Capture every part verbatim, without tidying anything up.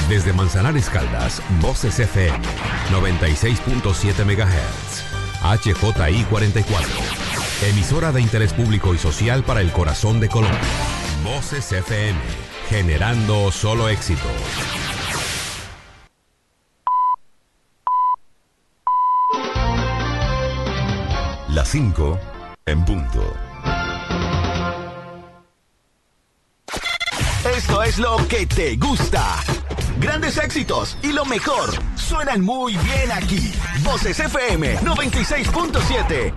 Desde Manzanares Caldas, Voces F M, noventa y seis punto siete megahertz, H J I cuarenta y cuatro, emisora de interés público y social para el corazón de Colombia. Voces F M, generando solo éxitos. Las cinco en punto. Esto es lo que te gusta. Grandes éxitos y lo mejor suenan muy bien aquí. Voces F M noventa y seis punto siete.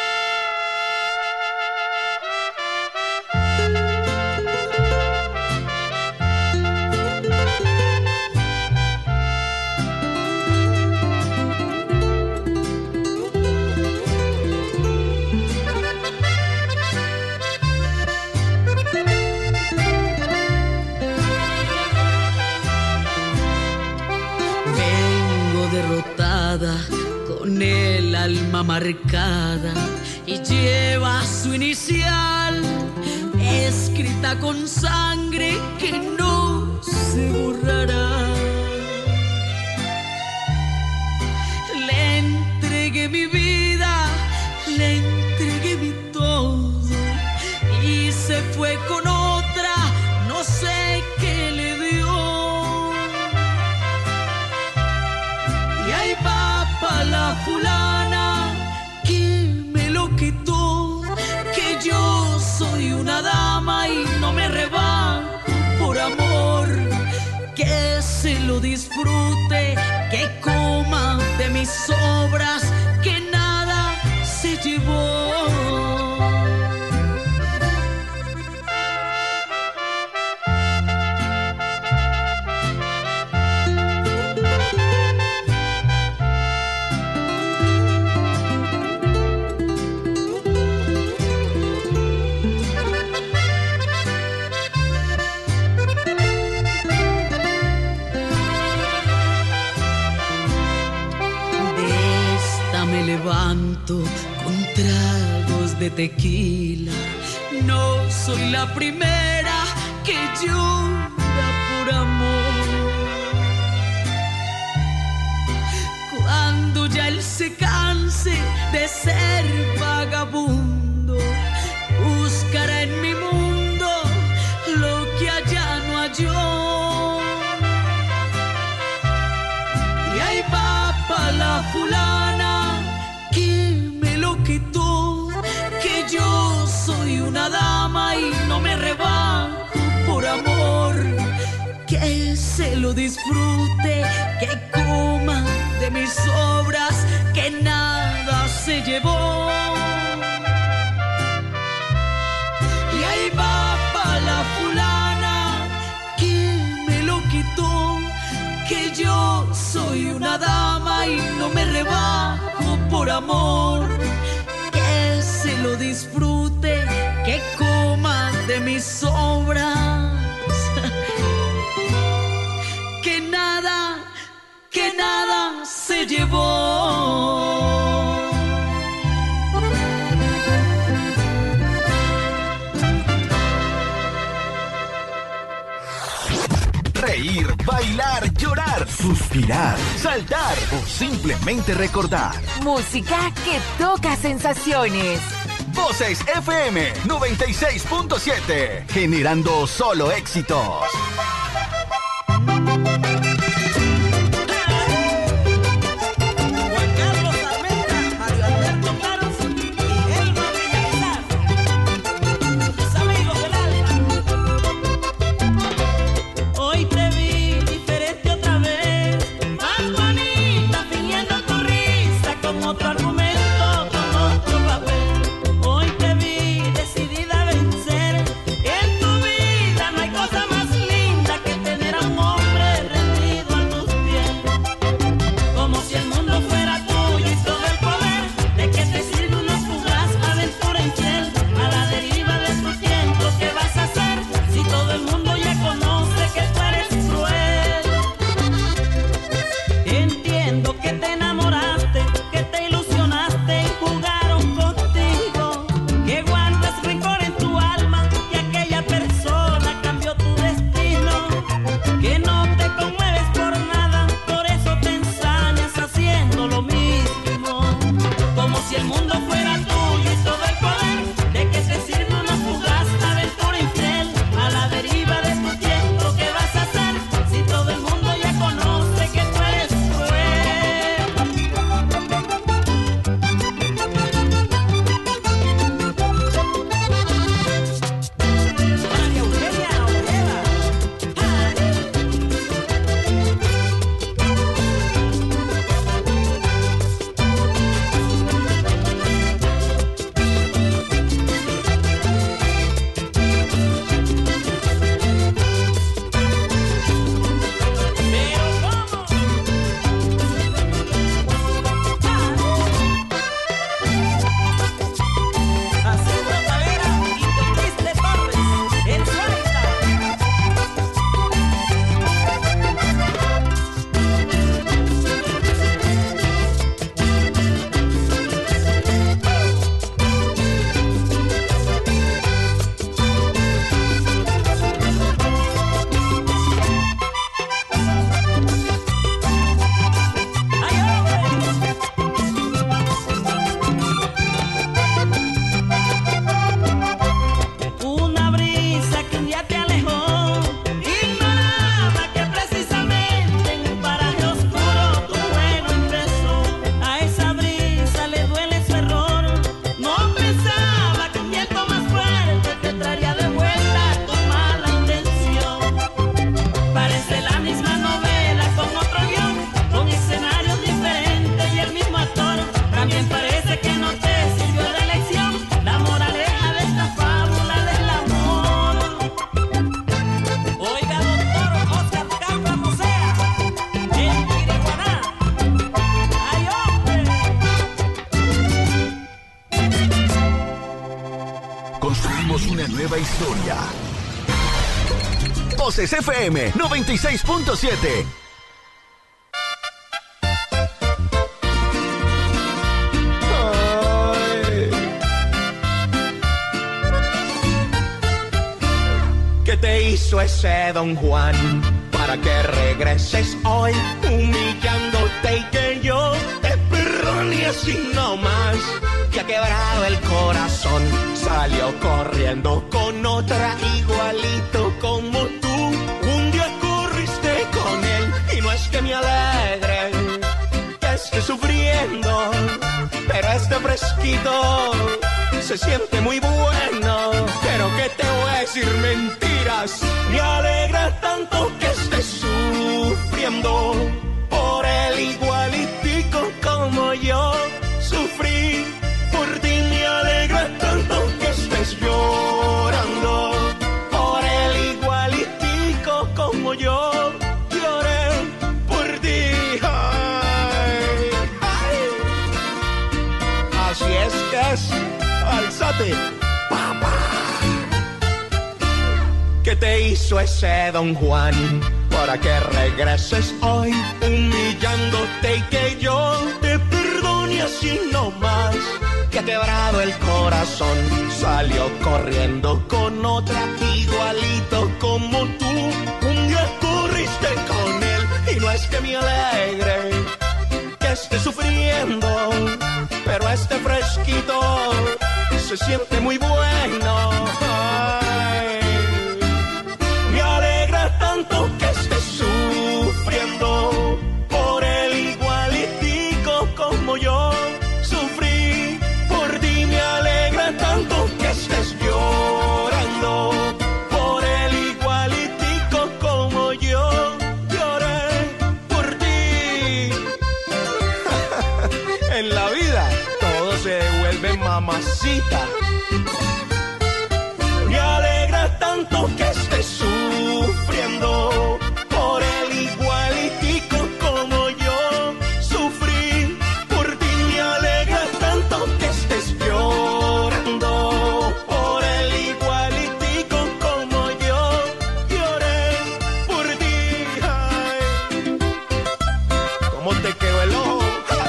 Con el alma marcada y lleva su inicial escrita con sangre que no se borrará. Le entregué mi vida, le entregué mi todo y se fue con otra, no sé qué le dio. Y ahí va pa' la fulana que me lo quitó, que yo soy una dama y no me rebajo por amor, que se lo disfrute, que coma de mis sobras, que nada se llevó. Levanto con tragos de tequila. No soy la primera que llora por amor. Cuando ya él se canse de ser vagabundo, buscará en mi mundo lo que allá no halló. Y ahí va pa' la fulana que me lo quitó, que yo soy una dama y no me rebajo por amor, que se lo disfrute, que coma de mis sobras, que nada se llevó. Y ahí va pa' la fulana que me lo quitó, que yo soy una dama y no me rebajo por amor, que se lo disfrute, que coma de mis sobras, que nada, que nada se llevó. Reír, bailar, llorar, suspirar, saltar o simplemente recordar. Música que toca sensaciones. Voces F M noventa y seis punto siete, generando solo éxitos. Que no te conmueve historia. Voces F M noventa y seis punto siete. ¿Qué te hizo ese Don Juan para que regreses hoy humillándote y que yo te perdone así nomás? Te ha quebrado el corazón, salió corriendo con otra igualito como tú. Un día corriste con él y no es que me alegre que esté sufriendo, pero este fresquito se siente muy bueno. Pero que te voy a decir mentiras, me alegra tanto que estés sufriendo por él igualitico como yo sufrí. Por ti me alegra tanto que estés llorando por él igualitico como yo lloré por ti. Ay, ay. Así es que es, alzate, papá. ¿Qué te hizo ese Don Juan para que regreses hoy humillándote y que yo te perdone así nomás? Que ha quebrado el corazón, salió corriendo con otra igualito como tú. Un día corriste con él y no es que me alegre que esté sufriendo, pero este fresquito se siente muy bueno. Ay, me alegra tanto que estés sufriendo por él igualitico como yo sufrí. Por ti me alegra tanto que estés llorando por él igualitico como yo lloré por ti. En la vida todo se devuelve, mamacita. Me alegra tanto que estés sufriendo por él igualitico como yo sufrí. Por ti me alegra tanto que estés llorando por él igualitico como yo lloré por ti. Ay, ¿cómo te quedó el ojo?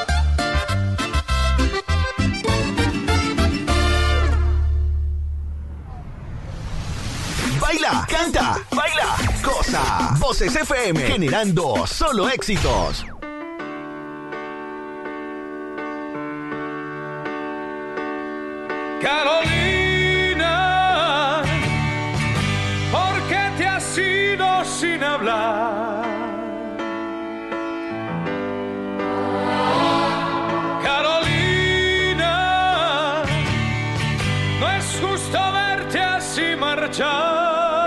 Baila, canta, baila, goza. Voces F M, generando solo éxitos. Carolina, ¿por qué te has ido sin hablar? Carolina, no es justo verte así marchar.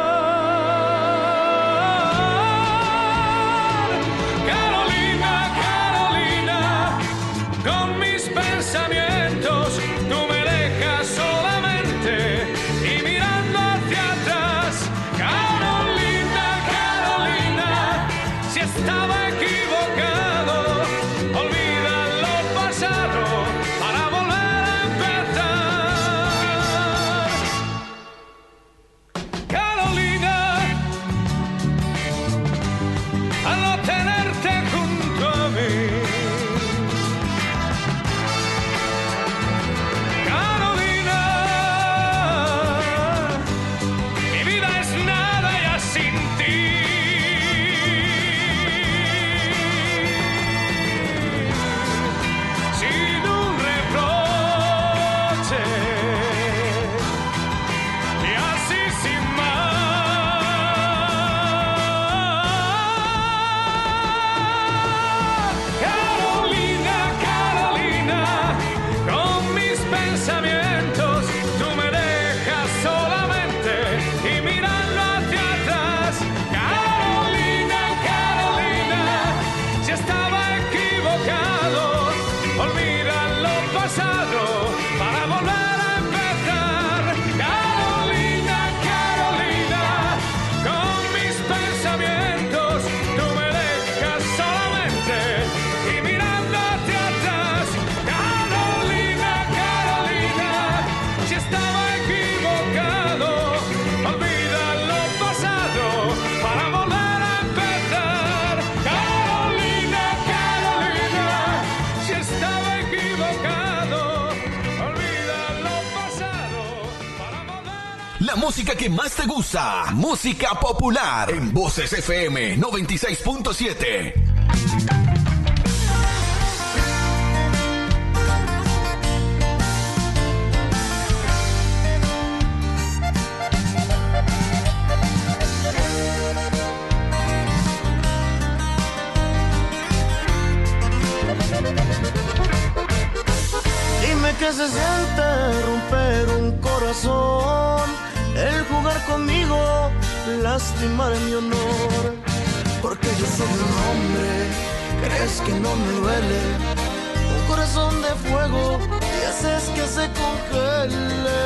Carolina, Carolina, con mis pensamientos tú me dejas solamente y mirando hacia atrás. Carolina, Carolina, música que más te gusta. Música popular en Voces F M noventa y seis punto siete. Dime qué se siente romper un corazón, el jugar conmigo, lastimar mi honor. Porque yo soy un hombre, crees que no me duele, un corazón de fuego y haces que se congele.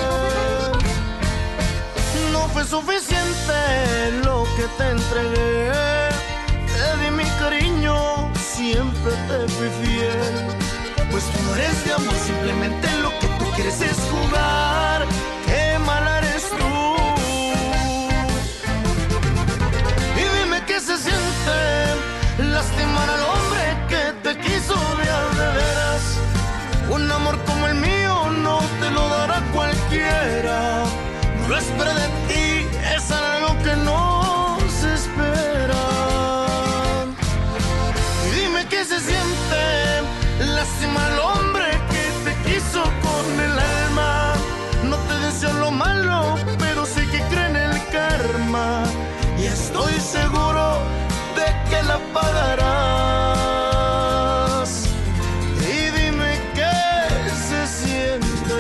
No fue suficiente lo que te entregué, te di mi cariño, siempre te fui fiel. Pues tú no eres de amor, simplemente lo que tú quieres es jugar. ¡Qué mala eres tú! Y dime qué se siente lastimar al hombre que te quiso de a de veras. Un amor como el mío no te lo dará cualquiera. No lo esperé de ti, es algo que no se espera. Y dime qué se siente lástima al hombre que te quiso con el alma. No te deseo lo malo, pero sí que cree en el karma. Y estoy seguro de que la pagarás. Y dime qué se siente.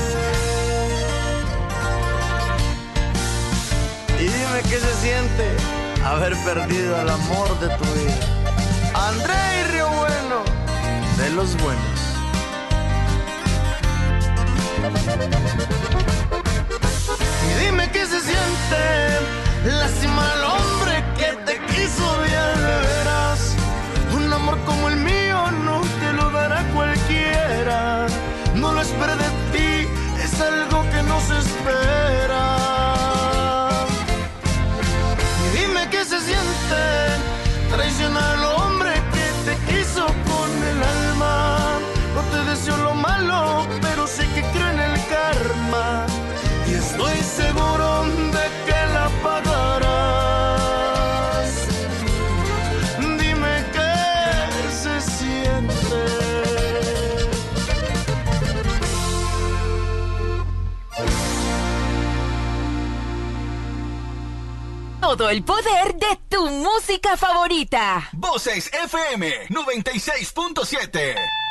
Y dime qué se siente haber perdido el amor de tu vida. André y Río Bueno, de los buenos. Y dime qué se siente lastimar al hombre que te quiso de a de veras. Un amor como el mío no te lo dará cualquiera. No lo esperé de ti, es algo que no se espera. Y dime qué se siente traicionar al hombre que te quiso con el alma. No te deseo lo malo, pero sé que creo en el karma. Y estoy seguro de que la pagarás. Dime qué se siente. Todo el poder de tu música favorita. Voces F M noventa y seis punto siete.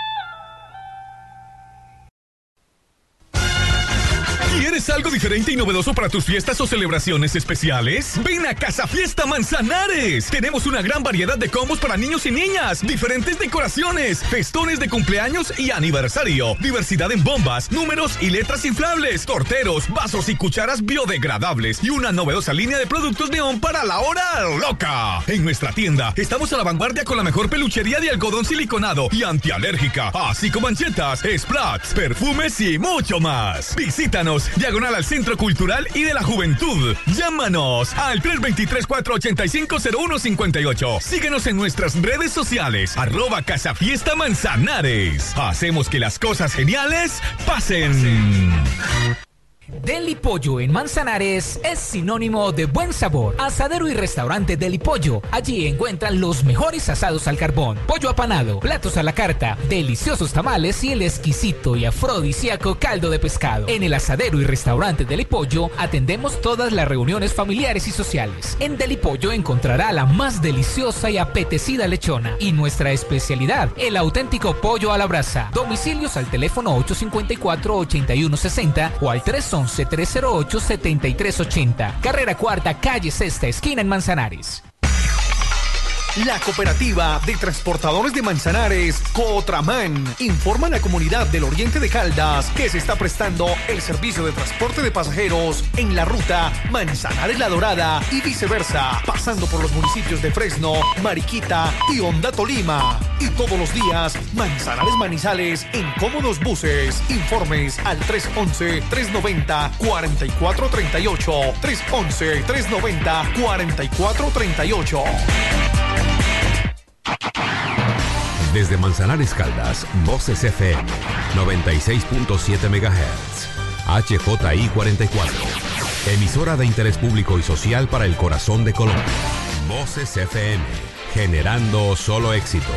¿Quieres algo diferente y novedoso para tus fiestas o celebraciones especiales? Ven a Casa Fiesta Manzanares. Tenemos una gran variedad de combos para niños y niñas, diferentes decoraciones, festones de cumpleaños y aniversario, diversidad en bombas, números y letras inflables, torteros, vasos y cucharas biodegradables y una novedosa línea de productos neón para la hora loca. En nuestra tienda estamos a la vanguardia con la mejor peluchería de algodón siliconado y antialérgica, así como manchetas, splats, perfumes y mucho más. Visítanos diagonal al Centro Cultural y de la Juventud. Llámanos al tres dos tres, cuatro ocho cinco, cero uno cinco ocho. Síguenos en nuestras redes sociales, arroba Casa Fiesta Manzanares. Hacemos que las cosas geniales pasen. Deli Pollo en Manzanares es sinónimo de buen sabor. Asadero y restaurante Deli Pollo. Allí encuentran los mejores asados al carbón, pollo apanado, platos a la carta, deliciosos tamales y el exquisito y afrodisíaco caldo de pescado. En el asadero y restaurante Deli Pollo atendemos todas las reuniones familiares y sociales. En Deli Pollo encontrará la más deliciosa y apetecida lechona y nuestra especialidad, el auténtico pollo a la brasa. Domicilios al teléfono ocho cinco cuatro, ocho uno seis cero o al tres once, tres cero ocho, siete tres ocho cero. Carrera Cuarta, calle Sexta, esquina en Manzanares. La Cooperativa de Transportadores de Manzanares, Cotraman, informa a la comunidad del Oriente de Caldas que se está prestando el servicio de transporte de pasajeros en la ruta Manzanares-La Dorada y viceversa, pasando por los municipios de Fresno, Mariquita y Honda Tolima. Y todos los días, Manzanares-Manizales en cómodos buses. Informes al tres once, tres noventa, cuarenta y cuatro treinta y ocho. tres once, tres noventa, cuarenta y cuatro treinta y ocho. Desde Manzanares Caldas, Voces F M noventa y seis punto siete megahertz, H J I cuarenta y cuatro, Emisora de interés público y social para el corazón de Colombia. Voces F M, generando solo éxitos.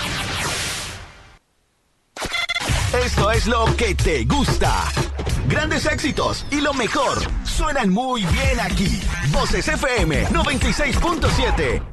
Esto es lo que te gusta. Grandes éxitos y lo mejor suenan muy bien aquí. Voces F M noventa y seis punto siete.